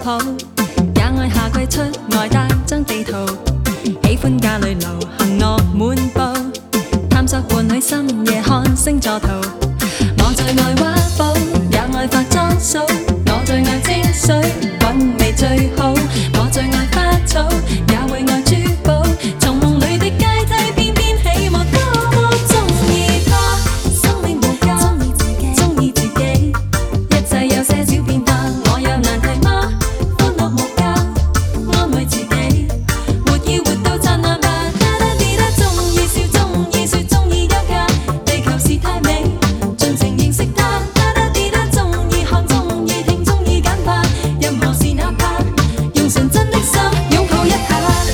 抱，也愛夏季出外帶張地圖，喜歡家裏流行樂滿布，探索伴侶深夜看星座圖。我最愛畫布，也愛化妝掃，我最愛清水韻味最好，我最愛花草，也會愛珠寶，從夢裏的階梯翩翩起舞，多麼鍾意他，生命無價，鍾意自己，一切有些小變化，我有難題嗎？歡樂無價，安慰自己，活要活到燦爛吧，哒哒滴哒，鍾意笑，鍾意說，鍾意休假，地球是太美，盡情認識它，哒哒滴哒，鍾意看，鍾意聽，鍾意簡化，任何事哪怕用純真的心擁抱一下。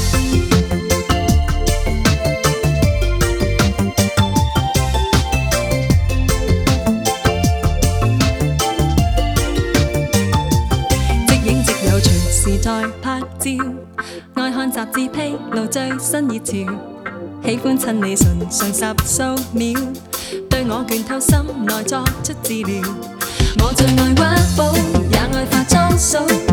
即影即有，隨時在拍照，愛看雜誌披露最新熱潮，喜歡親你唇上十數秒，對我倦透心內作出治療。我最愛畫布，也愛化妝掃。